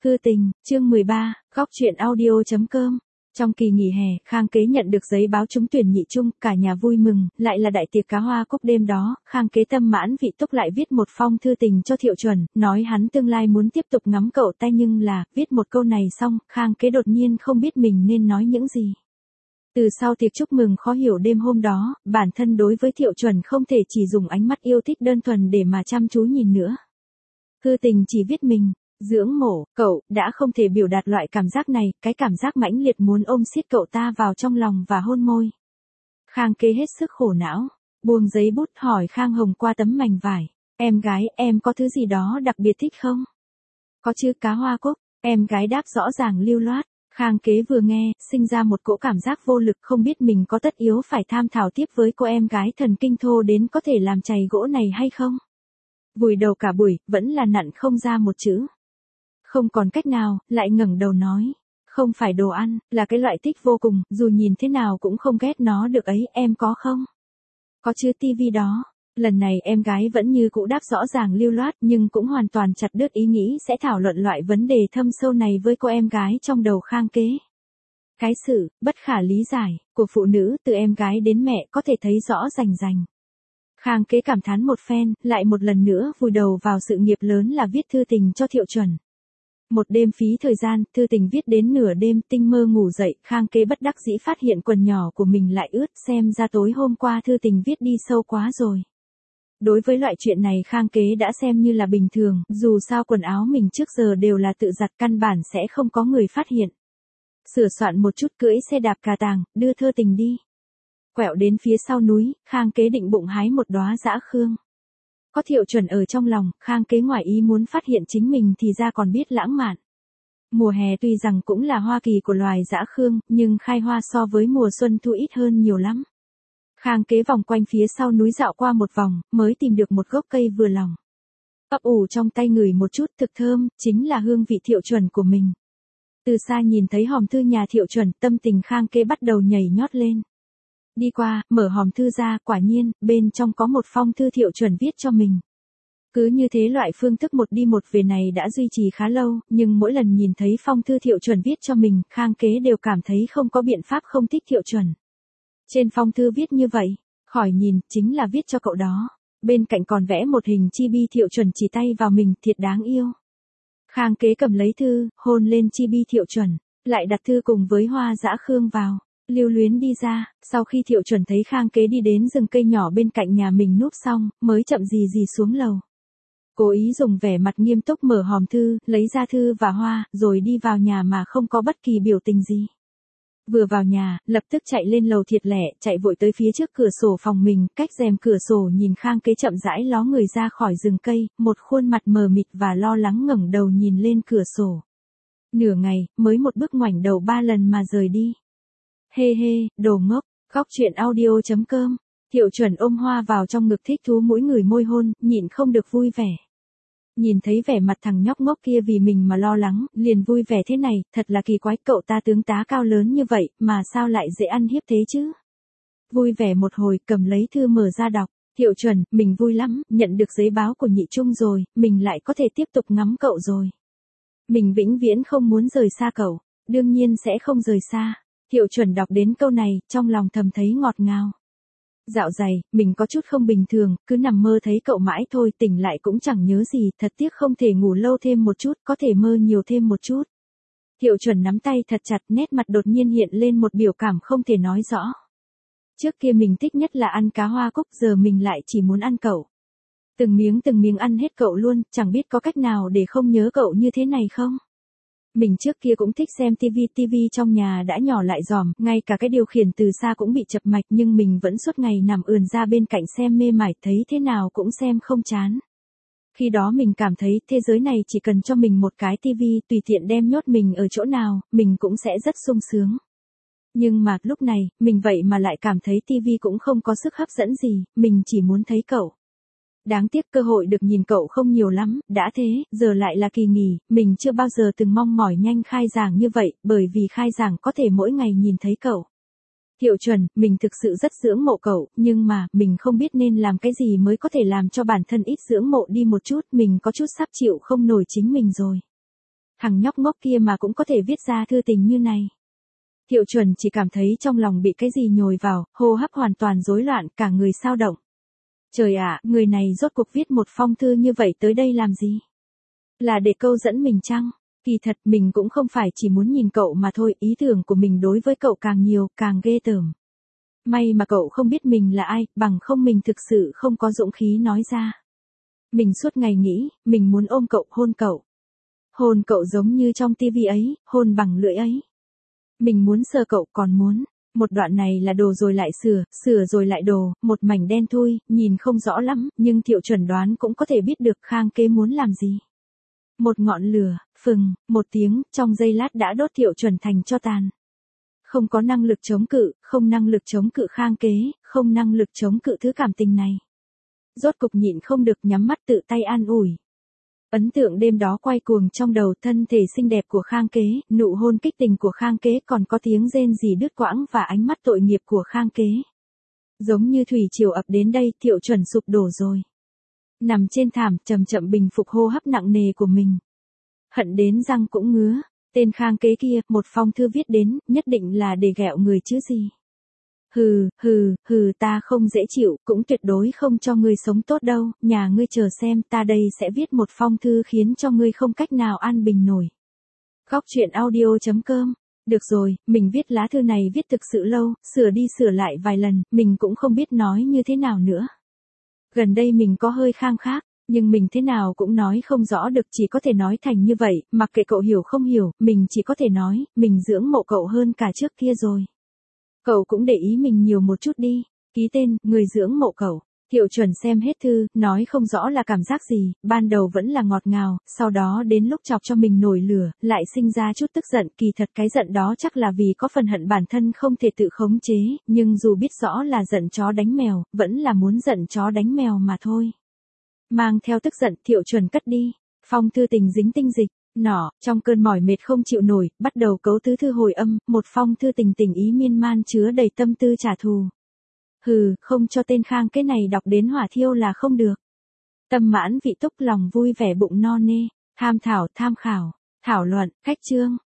Hư tình, chương 13, góc truyện audio.com. Trong kỳ nghỉ hè, Khang Kế nhận được giấy báo trúng tuyển nhị trung, cả nhà vui mừng, lại là đại tiệc cá hoa cúc đêm đó, Khang Kế tâm mãn vị túc lại viết một phong thư tình cho Thiệu Chuẩn, nói hắn tương lai muốn tiếp tục ngắm cậu ta nhưng là, viết một câu này xong, Khang Kế đột nhiên không biết mình nên nói những gì. Từ sau tiệc chúc mừng khó hiểu đêm hôm đó, bản thân đối với Thiệu Chuẩn không thể chỉ dùng ánh mắt yêu thích đơn thuần để mà chăm chú nhìn nữa. Thư tình chỉ viết mình. Dưỡng mộ, cậu, đã không thể biểu đạt loại cảm giác này, cái cảm giác mãnh liệt muốn ôm siết cậu ta vào trong lòng và hôn môi. Khang Kế hết sức khổ não, buông giấy bút hỏi Khang Hồng qua tấm mảnh vải, em gái, em có thứ gì đó đặc biệt thích không? Có chứ, cá hoa cúc, em gái đáp rõ ràng lưu loát. Khang Kế vừa nghe, sinh ra một cỗ cảm giác vô lực, không biết mình có tất yếu phải tham thảo tiếp với cô em gái thần kinh thô đến có thể làm chày gỗ này hay không? Vùi đầu cả buổi, vẫn là nặn không ra một chữ. Không còn cách nào, lại ngẩng đầu nói. Không phải đồ ăn, là cái loại thích vô cùng, dù nhìn thế nào cũng không ghét nó được ấy, em có không? Có chứ, tivi đó. Lần này em gái vẫn như cũ đáp rõ ràng lưu loát nhưng cũng hoàn toàn chặt đứt ý nghĩ sẽ thảo luận loại vấn đề thâm sâu này với cô em gái trong đầu Khang Kế. Cái sự, bất khả lý giải, của phụ nữ từ em gái đến mẹ có thể thấy rõ rành rành. Khang Kế cảm thán một phen, lại một lần nữa vùi đầu vào sự nghiệp lớn là viết thư tình cho Thiệu Chuẩn. Một đêm phí thời gian, thư tình viết đến nửa đêm, tinh mơ ngủ dậy, Khang Kế bất đắc dĩ phát hiện quần nhỏ của mình lại ướt, xem ra tối hôm qua thư tình viết đi sâu quá rồi. Đối với loại chuyện này Khang Kế đã xem như là bình thường, dù sao quần áo mình trước giờ đều là tự giặt, căn bản sẽ không có người phát hiện. Sửa soạn một chút cưỡi xe đạp cà tàng, đưa thư tình đi. Quẹo đến phía sau núi, Khang Kế định bụng hái một đóa dã khương. Có Thiệu Chuẩn ở trong lòng, Khang Kế ngoài ý muốn phát hiện chính mình thì ra còn biết lãng mạn. Mùa hè tuy rằng cũng là hoa kỳ của loài dã khương, nhưng khai hoa so với mùa xuân thu ít hơn nhiều lắm. Khang Kế vòng quanh phía sau núi dạo qua một vòng, mới tìm được một gốc cây vừa lòng. Ấp ủ trong tay ngửi một chút thực thơm, chính là hương vị Thiệu Chuẩn của mình. Từ xa nhìn thấy hòm thư nhà Thiệu Chuẩn, tâm tình Khang Kế bắt đầu nhảy nhót lên. Đi qua, mở hòm thư ra, quả nhiên, bên trong có một phong thư Thiệu Chuẩn viết cho mình. Cứ như thế loại phương thức một đi một về này đã duy trì khá lâu, nhưng mỗi lần nhìn thấy phong thư Thiệu Chuẩn viết cho mình, Khang Kế đều cảm thấy không có biện pháp không thích Thiệu Chuẩn. Trên phong thư viết như vậy, khỏi nhìn, chính là viết cho cậu đó. Bên cạnh còn vẽ một hình chibi Thiệu Chuẩn chỉ tay vào mình, thiệt đáng yêu. Khang Kế cầm lấy thư, hôn lên chibi Thiệu Chuẩn, lại đặt thư cùng với hoa dã khương vào. Lưu luyến đi ra, sau khi Thiệu Chuẩn thấy Khang Kế đi đến rừng cây nhỏ bên cạnh nhà mình núp xong, mới chậm gì gì xuống lầu. Cố ý dùng vẻ mặt nghiêm túc mở hòm thư, lấy ra thư và hoa, rồi đi vào nhà mà không có bất kỳ biểu tình gì. Vừa vào nhà, lập tức chạy lên lầu thiệt lẻ, chạy vội tới phía trước cửa sổ phòng mình, cách rèm cửa sổ nhìn Khang Kế chậm rãi ló người ra khỏi rừng cây, một khuôn mặt mờ mịt và lo lắng ngẩng đầu nhìn lên cửa sổ. Nửa ngày, mới một bước ngoảnh đầu 3 lần mà rời đi. Hê hê, đồ ngốc, góc truyện audio.com. Thiệu Chuẩn ôm hoa vào trong ngực thích thú mũi người môi hôn, nhịn không được vui vẻ. Nhìn thấy vẻ mặt thằng nhóc ngốc kia vì mình mà lo lắng, liền vui vẻ thế này, thật là kỳ quái, cậu ta tướng tá cao lớn như vậy, mà sao lại dễ ăn hiếp thế chứ? Vui vẻ một hồi, cầm lấy thư mở ra đọc. Thiệu Chuẩn, mình vui lắm, nhận được giấy báo của nhị trung rồi, mình lại có thể tiếp tục ngắm cậu rồi. Mình vĩnh viễn không muốn rời xa cậu, đương nhiên sẽ không rời xa. Thiệu Chuẩn đọc đến câu này, trong lòng thầm thấy ngọt ngào. Dạo dày, mình có chút không bình thường, cứ nằm mơ thấy cậu mãi thôi, tỉnh lại cũng chẳng nhớ gì, thật tiếc không thể ngủ lâu thêm một chút, có thể mơ nhiều thêm một chút. Thiệu Chuẩn nắm tay thật chặt, nét mặt đột nhiên hiện lên một biểu cảm không thể nói rõ. Trước kia mình thích nhất là ăn cá hoa cúc, giờ mình lại chỉ muốn ăn cậu. Từng miếng ăn hết cậu luôn, chẳng biết có cách nào để không nhớ cậu như thế này không? Mình trước kia cũng thích xem tivi trong nhà đã nhỏ lại giòm, ngay cả cái điều khiển từ xa cũng bị chập mạch nhưng mình vẫn suốt ngày nằm ườn ra bên cạnh xem mê mải, thấy thế nào cũng xem không chán. Khi đó mình cảm thấy thế giới này chỉ cần cho mình một cái tivi, tùy tiện đem nhốt mình ở chỗ nào, mình cũng sẽ rất sung sướng. Nhưng mà lúc này, mình vậy mà lại cảm thấy tivi cũng không có sức hấp dẫn gì, mình chỉ muốn thấy cậu. Đáng tiếc cơ hội được nhìn cậu không nhiều lắm, đã thế, giờ lại là kỳ nghỉ, mình chưa bao giờ từng mong mỏi nhanh khai giảng như vậy, bởi vì khai giảng có thể mỗi ngày nhìn thấy cậu. Thiệu Chuẩn, mình thực sự rất dưỡng mộ cậu, nhưng mà, mình không biết nên làm cái gì mới có thể làm cho bản thân ít dưỡng mộ đi một chút, mình có chút sắp chịu không nổi chính mình rồi. thằng nhóc ngốc kia mà cũng có thể viết ra thư tình như này. Thiệu Chuẩn chỉ cảm thấy trong lòng bị cái gì nhồi vào, hô hấp hoàn toàn rối loạn, cả người xao động. Trời ạ, người này rốt cuộc viết một phong thư như vậy tới đây làm gì? Là để câu dẫn mình chăng? Kỳ thật mình cũng không phải chỉ muốn nhìn cậu mà thôi, ý tưởng của mình đối với cậu càng nhiều, càng ghê tởm. May mà cậu không biết mình là ai, bằng không mình thực sự không có dũng khí nói ra. Mình suốt ngày nghĩ, mình muốn ôm cậu, hôn cậu. Hôn cậu giống như trong tivi ấy, hôn bằng lưỡi ấy. Mình muốn sờ cậu, còn muốn. Một đoạn này là đồ rồi lại sửa, sửa rồi lại đồ, một mảnh đen thui, nhìn không rõ lắm, nhưng Thiệu Chuẩn đoán cũng có thể biết được Khang Kế muốn làm gì. Một ngọn lửa, phừng, một tiếng, trong giây lát đã đốt Thiệu Chuẩn thành tro tàn. Không có năng lực chống cự, không năng lực chống cự Khang Kế, không năng lực chống cự thứ cảm tình này. Rốt cục nhịn không được nhắm mắt tự tay an ủi. Ấn tượng đêm đó quay cuồng trong đầu, thân thể xinh đẹp của Khang Kế, nụ hôn kích tình của Khang Kế, còn có tiếng rên rỉ đứt quãng và ánh mắt tội nghiệp của Khang Kế. Giống như thủy triều ập đến đây, Thiệu Chuẩn sụp đổ rồi. Nằm trên thảm, chậm chậm bình phục hô hấp nặng nề của mình. Hận đến răng cũng ngứa, tên Khang Kế kia, một phong thư viết đến, nhất định là để ghẹo người chứ gì. Hừ, ta không dễ chịu, cũng tuyệt đối không cho ngươi sống tốt đâu, nhà ngươi chờ xem, ta đây sẽ viết một phong thư khiến cho ngươi không cách nào an bình nổi. Góc truyện audio.com. Được rồi, mình viết lá thư này viết thực sự lâu, sửa đi sửa lại vài lần, mình cũng không biết nói như thế nào nữa. Gần đây mình có hơi khang khác, nhưng mình thế nào cũng nói không rõ được, chỉ có thể nói thành như vậy, mặc kệ cậu hiểu không hiểu, mình chỉ có thể nói, mình dưỡng mộ cậu hơn cả trước kia rồi. Cậu cũng để ý mình nhiều một chút đi, ký tên, người dưỡng mộ cậu. Thiệu Chuẩn xem hết thư, nói không rõ là cảm giác gì, ban đầu vẫn là ngọt ngào, sau đó đến lúc chọc cho mình nổi lửa, lại sinh ra chút tức giận, kỳ thật cái giận đó chắc là vì có phần hận bản thân không thể tự khống chế, nhưng dù biết rõ là giận chó đánh mèo, vẫn là muốn giận chó đánh mèo mà thôi. Mang theo tức giận, Thiệu Chuẩn cất đi, phong thư tình dính tinh dịch. Nọ, trong cơn mỏi mệt không chịu nổi, bắt đầu cấu tứ thư hồi âm, một phong thư tình tình ý miên man chứa đầy tâm tư trả thù. Không cho tên Khang Kế này đọc đến hỏa thiêu là không được. Tâm mãn vị túc, lòng vui vẻ bụng no nê, tham khảo, thảo luận, cách chương.